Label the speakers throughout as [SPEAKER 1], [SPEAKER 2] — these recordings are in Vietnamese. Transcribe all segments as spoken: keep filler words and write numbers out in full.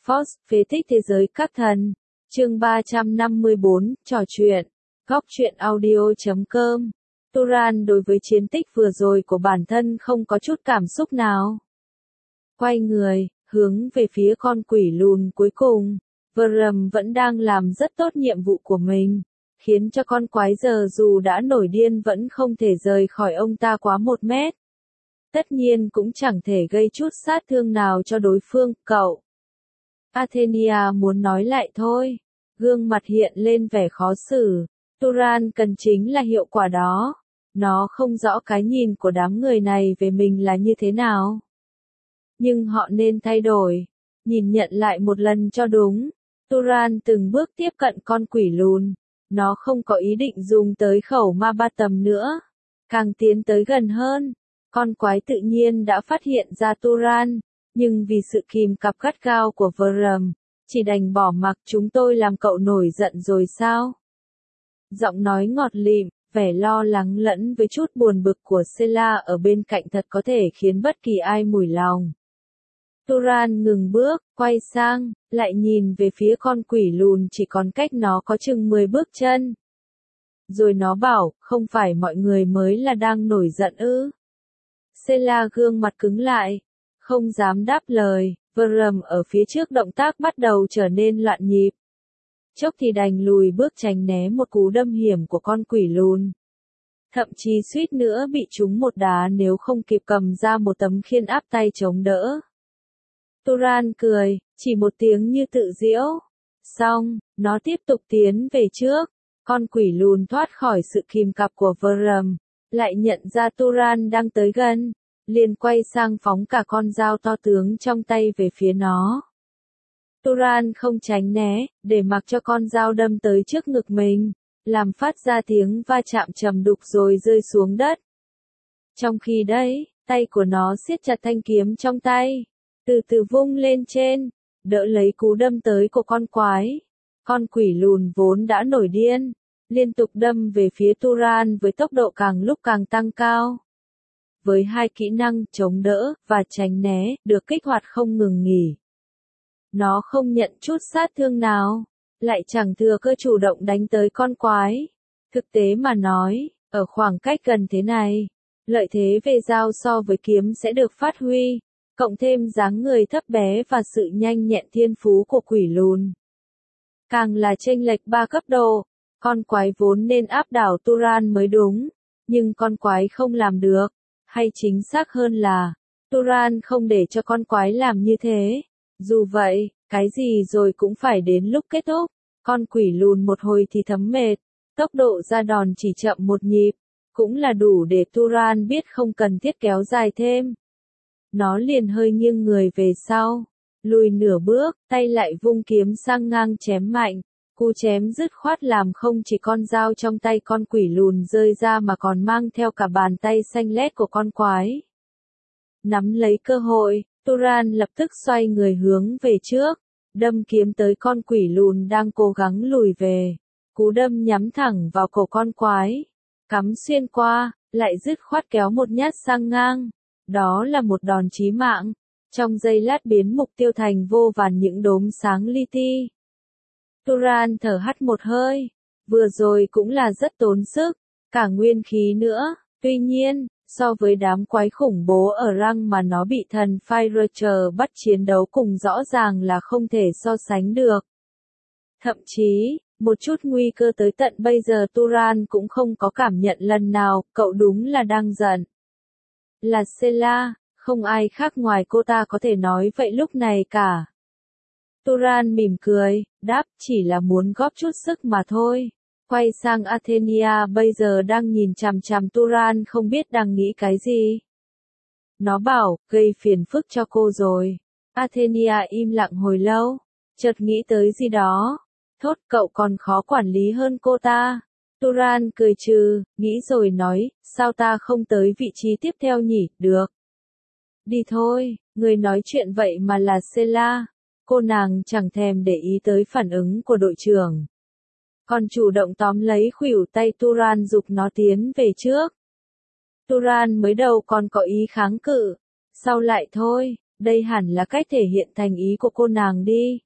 [SPEAKER 1] Force, phế tích thế giới các thần. Chương ba trăm năm mươi bốn, trò chuyện. Góc truyện audio chấm com. Turan đối với chiến tích vừa rồi của bản thân không có chút cảm xúc nào. Quay người, hướng về phía con quỷ lùn cuối cùng. Vrum vẫn đang làm rất tốt nhiệm vụ của mình, khiến cho con quái giờ dù đã nổi điên vẫn không thể rời khỏi ông ta quá một mét. Tất nhiên cũng chẳng thể gây chút sát thương nào cho đối phương, cậu. Athenia muốn nói lại thôi. Gương mặt hiện lên vẻ khó xử. Turan cần chính là hiệu quả đó. Nó không rõ cái nhìn của đám người này về mình là như thế nào. Nhưng họ nên thay đổi. Nhìn nhận lại một lần cho đúng. Turan từng bước tiếp cận con quỷ lùn. Nó không có ý định dùng tới khẩu ma ba tầm nữa. Càng tiến tới gần hơn, con quái tự nhiên đã phát hiện ra Turan. Nhưng vì sự kìm cặp gắt gao của Vrum, chỉ đành bỏ mặc. Chúng tôi làm cậu nổi giận rồi sao? Giọng nói ngọt lịm, vẻ lo lắng lẫn với chút buồn bực của Sela ở bên cạnh thật có thể khiến bất kỳ ai mủi lòng. Turan ngừng bước, quay sang, lại nhìn về phía con quỷ lùn chỉ còn cách nó có chừng mười bước chân. Rồi nó bảo, không phải mọi người mới là đang nổi giận ư? Sela gương mặt cứng lại, không dám đáp lời. Vrum ở phía trước động tác bắt đầu trở nên loạn nhịp. Chốc thì đành lùi bước tránh né một cú đâm hiểm của con quỷ lùn. Thậm chí suýt nữa bị trúng một đá nếu không kịp cầm ra một tấm khiên áp tay chống đỡ. Turan cười, chỉ một tiếng như tự giễu. Xong, nó tiếp tục tiến về trước. Con quỷ lùn thoát khỏi sự kìm cặp của Vrum, lại nhận ra Turan đang tới gần, liền quay sang phóng cả con dao to tướng trong tay về phía nó. Turan không tránh né, để mặc cho con dao đâm tới trước ngực mình, làm phát ra tiếng va chạm trầm đục rồi rơi xuống đất. Trong khi đấy, tay của nó siết chặt thanh kiếm trong tay, từ từ vung lên trên, đỡ lấy cú đâm tới của con quái. Con quỷ lùn vốn đã nổi điên, liên tục đâm về phía Turan với tốc độ càng lúc càng tăng cao. Với hai kỹ năng chống đỡ và tránh né được kích hoạt không ngừng nghỉ, nó không nhận chút sát thương nào, lại chẳng thừa cơ chủ động đánh tới con quái. Thực tế mà nói, ở khoảng cách gần thế này, lợi thế về dao so với kiếm sẽ được phát huy, cộng thêm dáng người thấp bé và sự nhanh nhẹn thiên phú của quỷ lùn. Càng là chênh lệch ba cấp độ, con quái vốn nên áp đảo Turan mới đúng, nhưng con quái không làm được, hay chính xác hơn là, Turan không để cho con quái làm như thế. Dù vậy, cái gì rồi cũng phải đến lúc kết thúc. Con quỷ lùn một hồi thì thấm mệt, tốc độ ra đòn chỉ chậm một nhịp, cũng là đủ để Turan biết không cần thiết kéo dài thêm. Nó liền hơi nghiêng người về sau, lùi nửa bước, tay lại vung kiếm sang ngang chém mạnh. Cú chém dứt khoát làm không chỉ con dao trong tay con quỷ lùn rơi ra mà còn mang theo cả bàn tay xanh lét của con quái. Nắm lấy cơ hội, Turan lập tức xoay người hướng về trước, đâm kiếm tới con quỷ lùn đang cố gắng lùi về. Cú đâm nhắm thẳng vào cổ con quái, cắm xuyên qua, lại dứt khoát kéo một nhát sang ngang. Đó là một đòn chí mạng, trong giây lát biến mục tiêu thành vô vàn những đốm sáng li ti. Turan thở hắt một hơi, vừa rồi cũng là rất tốn sức, cả nguyên khí nữa. Tuy nhiên, so với đám quái khủng bố ở răng mà nó bị thần Fire bắt chiến đấu cùng rõ ràng là không thể so sánh được. Thậm chí, một chút nguy cơ tới tận bây giờ Turan cũng không có cảm nhận lần nào. Cậu đúng là đang giận. Là Sela, không ai khác ngoài cô ta có thể nói vậy lúc này cả. Turan mỉm cười, đáp, chỉ là muốn góp chút sức mà thôi. Quay sang Athenia bây giờ đang nhìn chằm chằm Turan không biết đang nghĩ cái gì. Nó bảo, gây phiền phức cho cô rồi. Athenia im lặng hồi lâu, chợt nghĩ tới gì đó. Thốt, cậu còn khó quản lý hơn cô ta. Turan cười trừ, nghĩ rồi nói, sao ta không tới vị trí tiếp theo nhỉ, được. Đi thôi, người nói chuyện vậy mà là Sela. Cô nàng chẳng thèm để ý tới phản ứng của đội trưởng, còn chủ động tóm lấy khuỷu tay Turan giục nó tiến về trước. Turan mới đầu còn có ý kháng cự, sau lại thôi, Đây hẳn là cách thể hiện thành ý của cô nàng đi.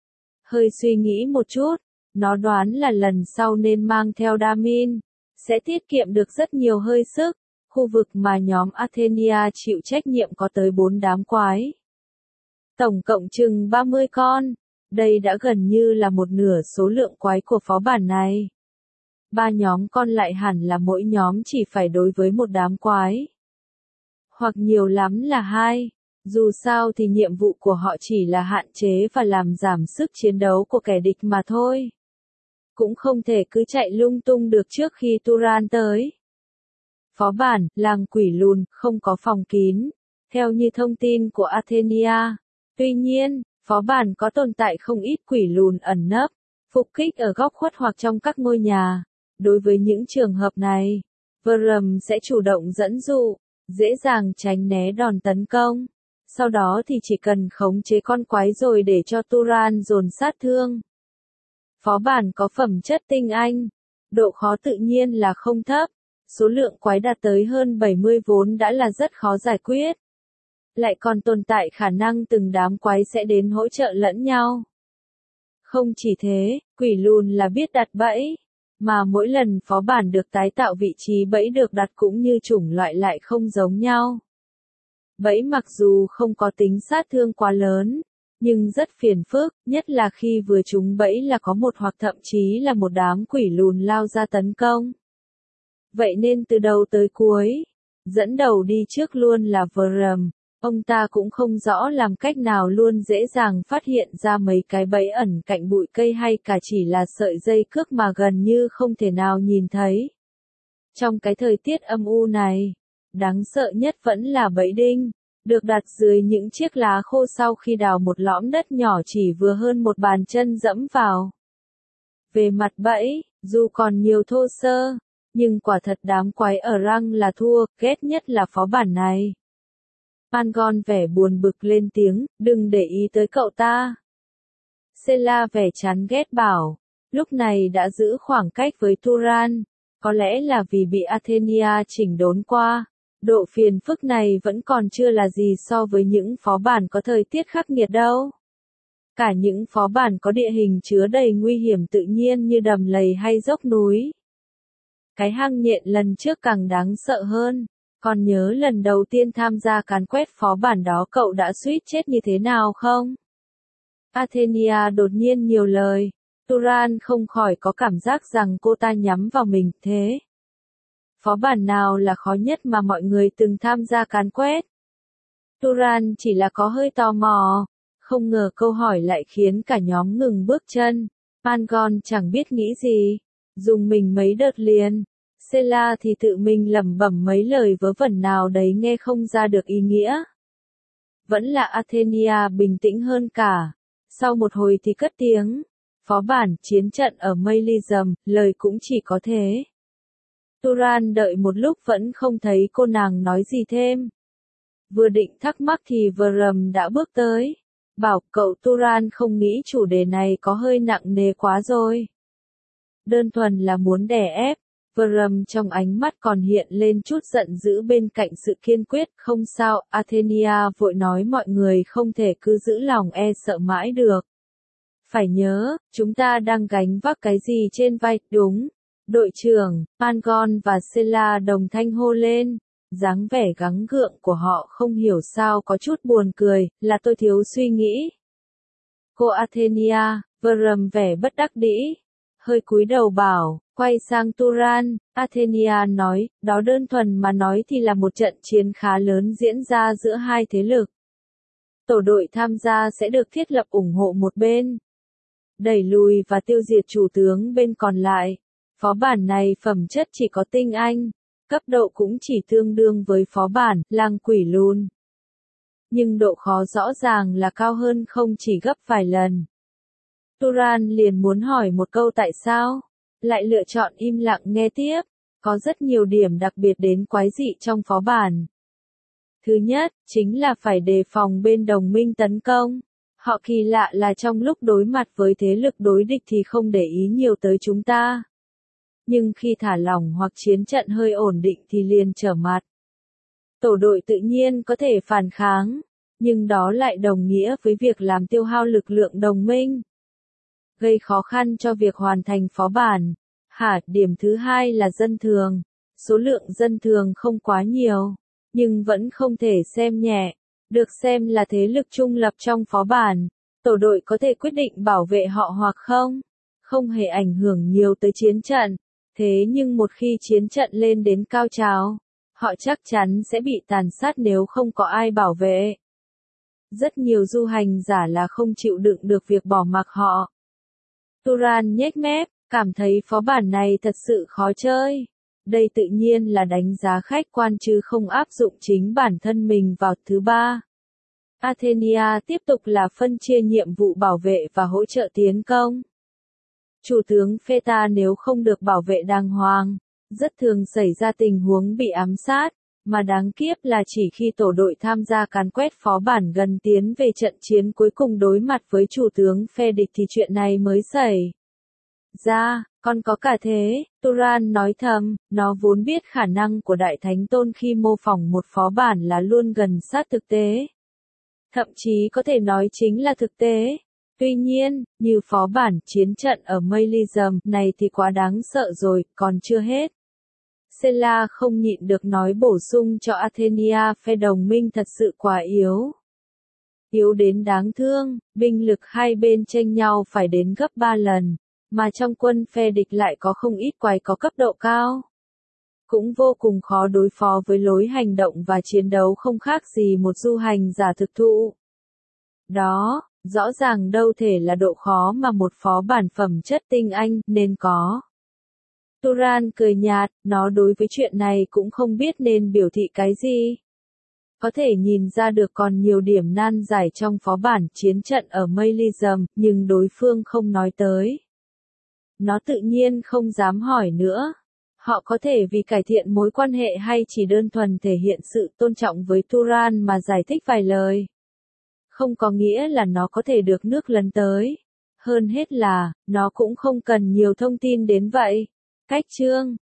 [SPEAKER 1] Hơi suy nghĩ một chút, nó đoán là lần sau nên mang theo Damin, sẽ tiết kiệm được rất nhiều hơi sức. Khu vực mà nhóm Athenia chịu trách nhiệm có tới bốn đám quái. Tổng cộng chừng ba mươi con, đây đã gần như là một nửa số lượng quái của phó bản này. Ba nhóm còn lại hẳn là mỗi nhóm chỉ phải đối với một đám quái. Hoặc nhiều lắm là hai, dù sao thì nhiệm vụ của họ chỉ là hạn chế và làm giảm sức chiến đấu của kẻ địch mà thôi. Cũng không thể cứ chạy lung tung được trước khi Turan tới. Phó bản, làng quỷ lùn, không có phòng kín, theo như thông tin của Athenia. Tuy nhiên, phó bản có tồn tại không ít quỷ lùn ẩn nấp, phục kích ở góc khuất hoặc trong các ngôi nhà. Đối với những trường hợp này, Vrum sẽ chủ động dẫn dụ, dễ dàng tránh né đòn tấn công. Sau đó thì chỉ cần khống chế con quái rồi để cho Turan dồn sát thương. Phó bản có phẩm chất tinh anh, độ khó tự nhiên là không thấp. Số lượng quái đạt tới hơn bảy mươi vốn đã là rất khó giải quyết. Lại còn tồn tại khả năng từng đám quái sẽ đến hỗ trợ lẫn nhau. Không chỉ thế, quỷ lùn là biết đặt bẫy, mà mỗi lần phó bản được tái tạo vị trí bẫy được đặt cũng như chủng loại lại không giống nhau. Bẫy mặc dù không có tính sát thương quá lớn, nhưng rất phiền phức, nhất là khi vừa trúng bẫy là có một hoặc thậm chí là một đám quỷ lùn lao ra tấn công. Vậy nên từ đầu tới cuối, dẫn đầu đi trước luôn là Vrum, ông ta cũng không rõ làm cách nào luôn dễ dàng phát hiện ra mấy cái bẫy ẩn cạnh bụi cây hay cả chỉ là sợi dây cước mà gần như không thể nào nhìn thấy. Trong cái thời tiết âm u này, đáng sợ nhất vẫn là bẫy đinh, được đặt dưới những chiếc lá khô sau khi đào một lõm đất nhỏ chỉ vừa hơn một bàn chân dẫm vào. Về mặt bẫy, dù còn nhiều thô sơ, nhưng quả thật đám quái ở răng là thua, ghét nhất là phó bản này. Pangon vẻ buồn bực lên tiếng, đừng để ý tới cậu ta. Sela vẻ chán ghét bảo, lúc này đã giữ khoảng cách với Turan, có lẽ là vì bị Athenia chỉnh đốn qua. Độ phiền phức này vẫn còn chưa là gì so với những phó bản có thời tiết khắc nghiệt đâu. Cả những phó bản có địa hình chứa đầy nguy hiểm tự nhiên như đầm lầy hay dốc núi. Cái hang nhện lần trước càng đáng sợ hơn. Còn nhớ lần đầu tiên tham gia càn quét phó bản đó cậu đã suýt chết như thế nào không? Athenia đột nhiên nhiều lời. Turan không khỏi có cảm giác rằng cô ta nhắm vào mình thế. Phó bản nào là khó nhất mà mọi người từng tham gia càn quét? Turan chỉ là có hơi tò mò. Không ngờ câu hỏi lại khiến cả nhóm ngừng bước chân. Pangon chẳng biết nghĩ gì. Dùng mình mấy đợt liền. Sela thì tự mình lẩm bẩm mấy lời vớ vẩn nào đấy nghe không ra được ý nghĩa. Vẫn là Athenia bình tĩnh hơn cả. Sau một hồi thì cất tiếng. Phó bản chiến trận ở Melism, lời cũng chỉ có thế. Turan đợi một lúc vẫn không thấy cô nàng nói gì thêm. Vừa định thắc mắc thì Vrum đã bước tới. Bảo cậu Turan không nghĩ chủ đề này có hơi nặng nề quá rồi. Đơn thuần là muốn đè ép. Vrum trong ánh mắt còn hiện lên chút giận dữ bên cạnh sự kiên quyết. Không sao, Athenia vội nói mọi người không thể cứ giữ lòng e sợ mãi được. Phải nhớ, chúng ta đang gánh vác cái gì trên vai, đúng. Đội trưởng, Pangon và Sela đồng thanh hô lên. Dáng vẻ gắng gượng của họ không hiểu sao có chút buồn cười, là tôi thiếu suy nghĩ. Cô Athenia, Vrum vẻ bất đắc dĩ. Hơi cúi đầu bảo, quay sang Turan, Athenia nói, đó đơn thuần mà nói thì là một trận chiến khá lớn diễn ra giữa hai thế lực. Tổ đội tham gia sẽ được thiết lập ủng hộ một bên. Đẩy lùi và tiêu diệt chủ tướng bên còn lại. Phó bản này phẩm chất chỉ có tinh anh, cấp độ cũng chỉ tương đương với phó bản, làng quỷ lùn. Nhưng độ khó rõ ràng là cao hơn không chỉ gấp vài lần. Turan liền muốn hỏi một câu tại sao, lại lựa chọn im lặng nghe tiếp, có rất nhiều điểm đặc biệt đến quái dị trong phó bản. Thứ nhất, chính là phải đề phòng bên đồng minh tấn công. Họ kỳ lạ là trong lúc đối mặt với thế lực đối địch thì không để ý nhiều tới chúng ta. Nhưng khi thả lỏng hoặc chiến trận hơi ổn định thì liền trở mặt. Tổ đội tự nhiên có thể phản kháng, nhưng đó lại đồng nghĩa với việc làm tiêu hao lực lượng đồng minh, gây khó khăn cho việc hoàn thành phó bản. Hả, điểm thứ hai là dân thường. Số lượng dân thường không quá nhiều, nhưng vẫn không thể xem nhẹ. Được xem là thế lực trung lập trong phó bản. Tổ đội có thể quyết định bảo vệ họ hoặc không. Không hề ảnh hưởng nhiều tới chiến trận. Thế nhưng một khi chiến trận lên đến cao trào, họ chắc chắn sẽ bị tàn sát nếu không có ai bảo vệ. Rất nhiều du hành giả là không chịu đựng được việc bỏ mặc họ. Turan nhếch mép, cảm thấy phó bản này thật sự khó chơi. Đây tự nhiên là đánh giá khách quan chứ không áp dụng chính bản thân mình vào. Thứ ba, Athenia tiếp tục là phân chia nhiệm vụ bảo vệ và hỗ trợ tiến công. Chủ tướng Pheta nếu không được bảo vệ đàng hoàng, rất thường xảy ra tình huống bị ám sát, mà đáng kiếp là chỉ khi tổ đội tham gia càn quét phó bản gần tiến về trận chiến cuối cùng đối mặt với chủ tướng phe địch thì chuyện này mới xảy ra. Còn có cả thế, Turan nói thầm, nó vốn biết khả năng của Đại Thánh Tôn khi mô phỏng một phó bản là luôn gần sát thực tế. Thậm chí có thể nói chính là thực tế. Tuy nhiên, như phó bản chiến trận ở Maleism này thì quá đáng sợ rồi, còn chưa hết. Sela không nhịn được nói bổ sung cho Athenia phe đồng minh thật sự quá yếu. Yếu đến đáng thương, binh lực hai bên chênh nhau phải đến gấp ba lần, mà trong quân phe địch lại có không ít quái có cấp độ cao. Cũng vô cùng khó đối phó với lối hành động và chiến đấu không khác gì một du hành giả thực thụ. Đó, rõ ràng đâu thể là độ khó mà một phó bản phẩm chất tinh anh nên có. Turan cười nhạt, nó đối với chuyện này cũng không biết nên biểu thị cái gì. Có thể nhìn ra được còn nhiều điểm nan giải trong phó bản chiến trận ở Maleism, nhưng đối phương không nói tới. Nó tự nhiên không dám hỏi nữa. Họ có thể vì cải thiện mối quan hệ hay chỉ đơn thuần thể hiện sự tôn trọng với Turan mà giải thích vài lời. Không có nghĩa là nó có thể được nước lấn tới. Hơn hết là, nó cũng không cần nhiều thông tin đến vậy. Cách chương